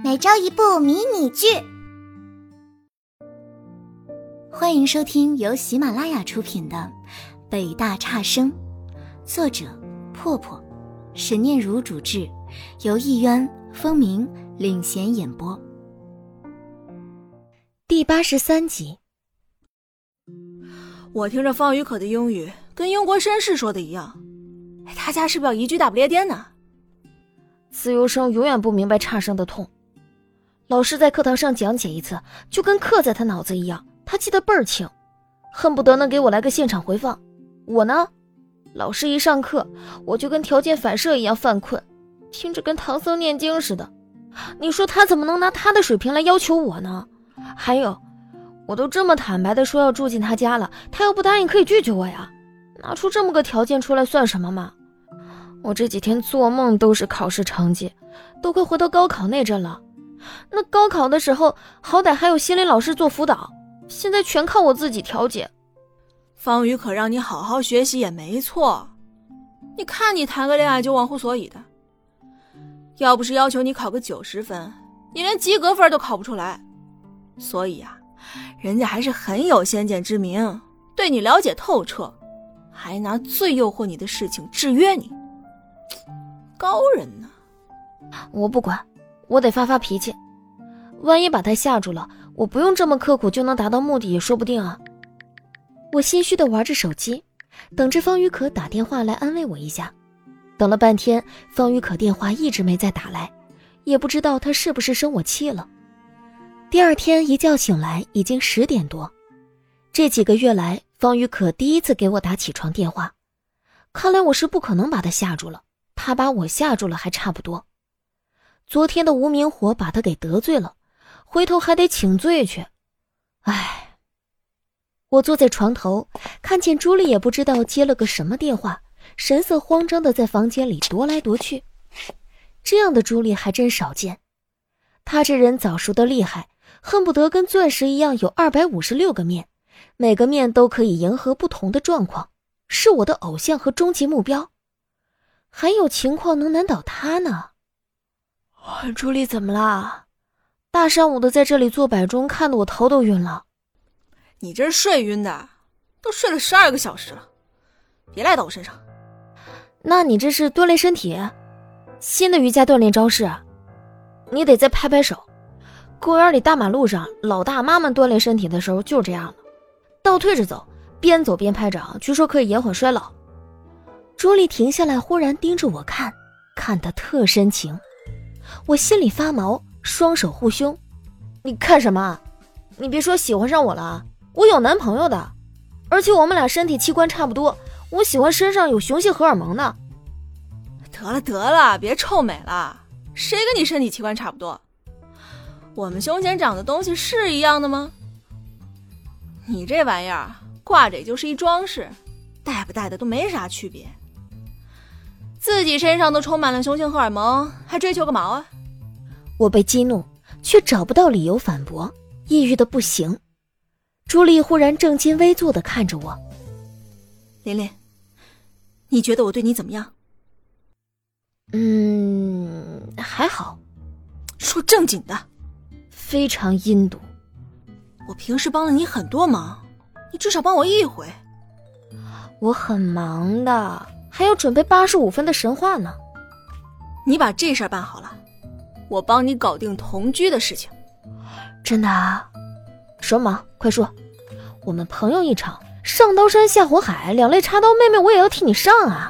每周一部迷你剧。欢迎收听由喜马拉雅出品的《北大差生》，作者破破，沈念如主制，由艺渊、风鸣领衔演播。第83集。 我听着方宇可的英语跟英国绅士说的一样，他家是不是要移居大不列颠呢？ 自由生永远不明白差生的痛，老师在课堂上讲解一次就跟刻在他脑子一样，他记得倍儿清，恨不得能给我来个现场回放。我呢，老师一上课我就跟条件反射一样犯困，听着跟唐僧念经似的。你说他怎么能拿他的水平来要求我呢？还有，我都这么坦白的说要住进他家了，他要不答应可以拒绝我呀，拿出这么个条件出来算什么嘛？我这几天做梦都是考试成绩，都快回到高考那阵了。那高考的时候好歹还有心理老师做辅导，现在全靠我自己调节。 方宇可让你好好学习也没错，你看你谈个恋爱就忘乎所以的，要不是要求你考个90分，你连及格分都考不出来。所以啊，人家还是很有先见之明，对你了解透彻，还拿最诱惑你的事情制约你，高人呢。 我不管，我得发发脾气，万一把他吓住了，我不用这么刻苦就能达到目的也说不定啊。我心虚地玩着手机，等着方宇可打电话来安慰我一下。等了半天，方宇可电话一直没再打来，也不知道他是不是生我气了。第二天一觉醒来已经10点多，这几个月来方宇可第一次给我打起床电话，看来我是不可能把他吓住了，他把我吓住了还差不多。昨天的无名火把他给得罪了，回头还得请罪去。唉，我坐在床头，看见朱莉也不知道接了个什么电话，神色慌张地在房间里踱来踱去。这样的朱莉还真少见，她这人早熟得厉害，恨不得跟钻石一样有256个面，每个面都可以迎合不同的状况，是我的偶像和终极目标。还有情况能难倒她呢？朱莉怎么啦？大上午的在这里做摆钟，看得我头都晕了。 你这是睡晕的，都睡了12个小时了，别赖到我身上。 那你这是锻炼身体？新的瑜伽锻炼招式？你得再拍拍手。公园里大马路上老大妈们锻炼身体的时候就是这样的，倒退着走，边走边拍掌，据说可以延缓衰老。朱莉停下来，忽然盯着我看，看得特深情。我心里发毛，双手护胸。你看什么？你别说喜欢上我了，我有男朋友的，而且我们俩身体器官差不多，我喜欢身上有雄性荷尔蒙的。 得了，别臭美了，谁跟你身体器官差不多？我们胸前长的东西是一样的吗？你这玩意儿挂着也就是一装饰，戴不戴的都没啥区别。自己身上都充满了雄性荷尔蒙，还追求个毛啊！ 我被激怒，却找不到理由反驳，抑郁的不行。朱莉忽然正襟危坐地看着我。 琳琳，你觉得我对你怎么样？ 还好。 说正经的。 非常阴毒。 我平时帮了你很多忙，你至少帮我一回。 我很忙的，还要准备85分的神话呢。 你把这事儿办好了，我帮你搞定同居的事情。 真的啊？什么？快说。我们朋友一场，上刀山下火海，两肋插刀，妹妹我也要替你上啊！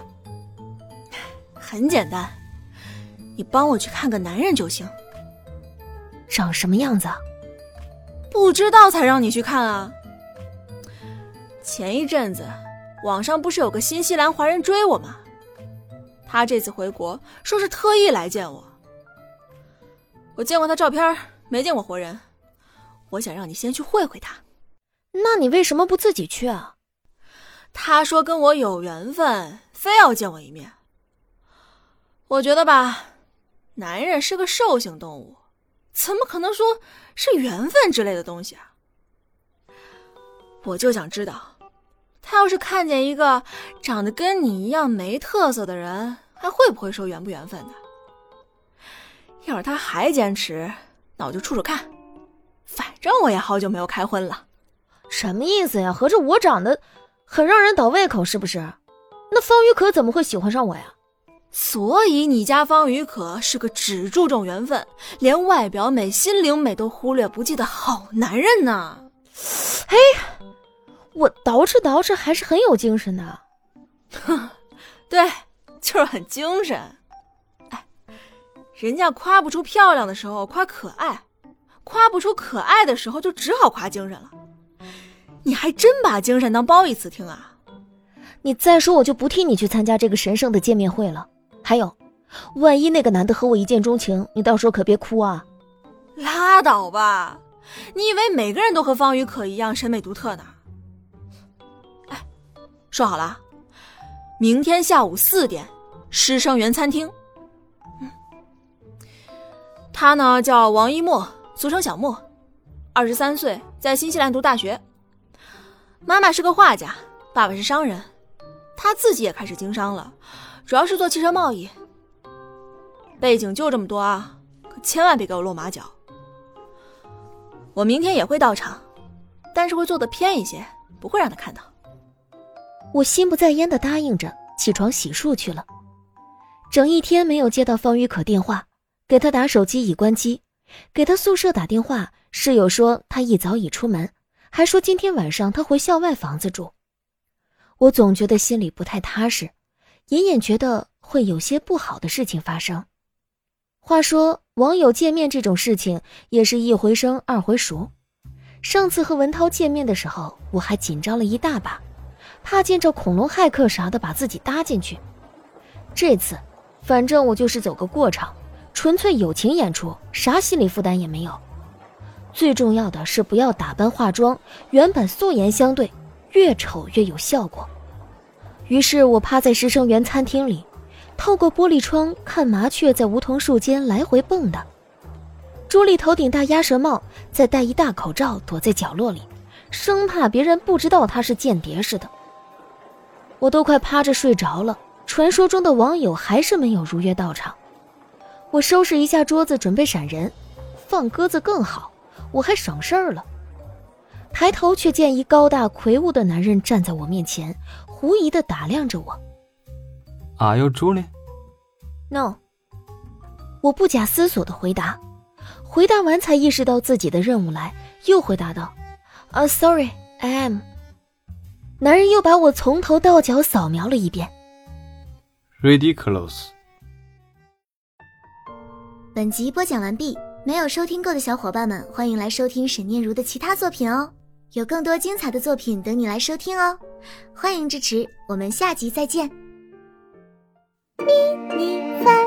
很简单，你帮我去看个男人就行。 长什么样子啊？ 不知道才让你去看啊。前一阵子网上不是有个新西兰华人追我吗？他这次回国说是特意来见我。我见过他照片，没见过活人。我想让你先去会会他。 那你为什么不自己去啊？ 他说跟我有缘分，非要见我一面。我觉得吧，男人是个兽性动物，怎么可能说是缘分之类的东西啊？我就想知道，他要是看见一个长得跟你一样没特色的人，还会不会说缘不缘分的？ 要是他还坚持，那我就处处看，反正我也好久没有开荤了。 什么意思呀？合着我长得很让人倒胃口是不是？那方宇可怎么会喜欢上我呀？ 所以你家方宇可是个只注重缘分，连外表美心灵美都忽略不计的好男人呢。 嘿，我捯饬还是很有精神的。 哼，对，就是很精神。哎，人家夸不出漂亮的时候夸可爱，夸不出可爱的时候就只好夸精神了。你还真把精神当褒义词听啊？ 你再说我就不替你去参加这个神圣的见面会了。还有，万一那个男的和我一见钟情，你到时候可别哭啊。 拉倒吧，你以为每个人都和方宇可一样审美独特呢？哎，说好了，明天下午4点，师生园餐厅。他呢叫王一墨，俗称小莫，23岁，在新西兰读大学。妈妈是个画家，爸爸是商人，他自己也开始经商了，主要是做汽车贸易。背景就这么多啊，可千万别给我露马脚。我明天也会到场，但是会做得偏一些，不会让他看到。 我心不在焉地答应着，起床洗漱去了。整一天没有接到方宇可电话，给他打手机已关机，给他宿舍打电话，室友说他一早已出门，还说今天晚上他回校外房子住。我总觉得心里不太踏实，隐隐觉得会有些不好的事情发生。话说网友见面这种事情也是一回生二回熟，上次和文涛见面的时候我还紧张了一大把，怕见着恐龙骇客啥的把自己搭进去。这次反正我就是走个过场，纯粹友情演出，啥心理负担也没有。最重要的是不要打扮化妆，原本素颜相对，越丑越有效果。于是我趴在师生园餐厅里，透过玻璃窗看麻雀在梧桐树间来回蹦跶。朱莉头顶大鸭舌帽，再戴一大口罩，躲在角落里，生怕别人不知道她是间谍似的。我都快趴着睡着了，传说中的网友还是没有如约到场。我收拾一下桌子准备闪人，放鸽子更好，我还省事儿了。抬头却见一高大魁梧的男人站在我面前，狐疑地打量着我。 Are you Julie? No。 我不假思索地回答，回答完才意识到自己的任务来，又回答道Sorry, I am。 男人又把我从头到脚扫描了一遍。 Ridiculous。 本集播讲完毕，没有收听够的小伙伴们，欢迎来收听沈念如的其他作品哦，有更多精彩的作品等你来收听哦，欢迎支持，我们下集再见。迷你饭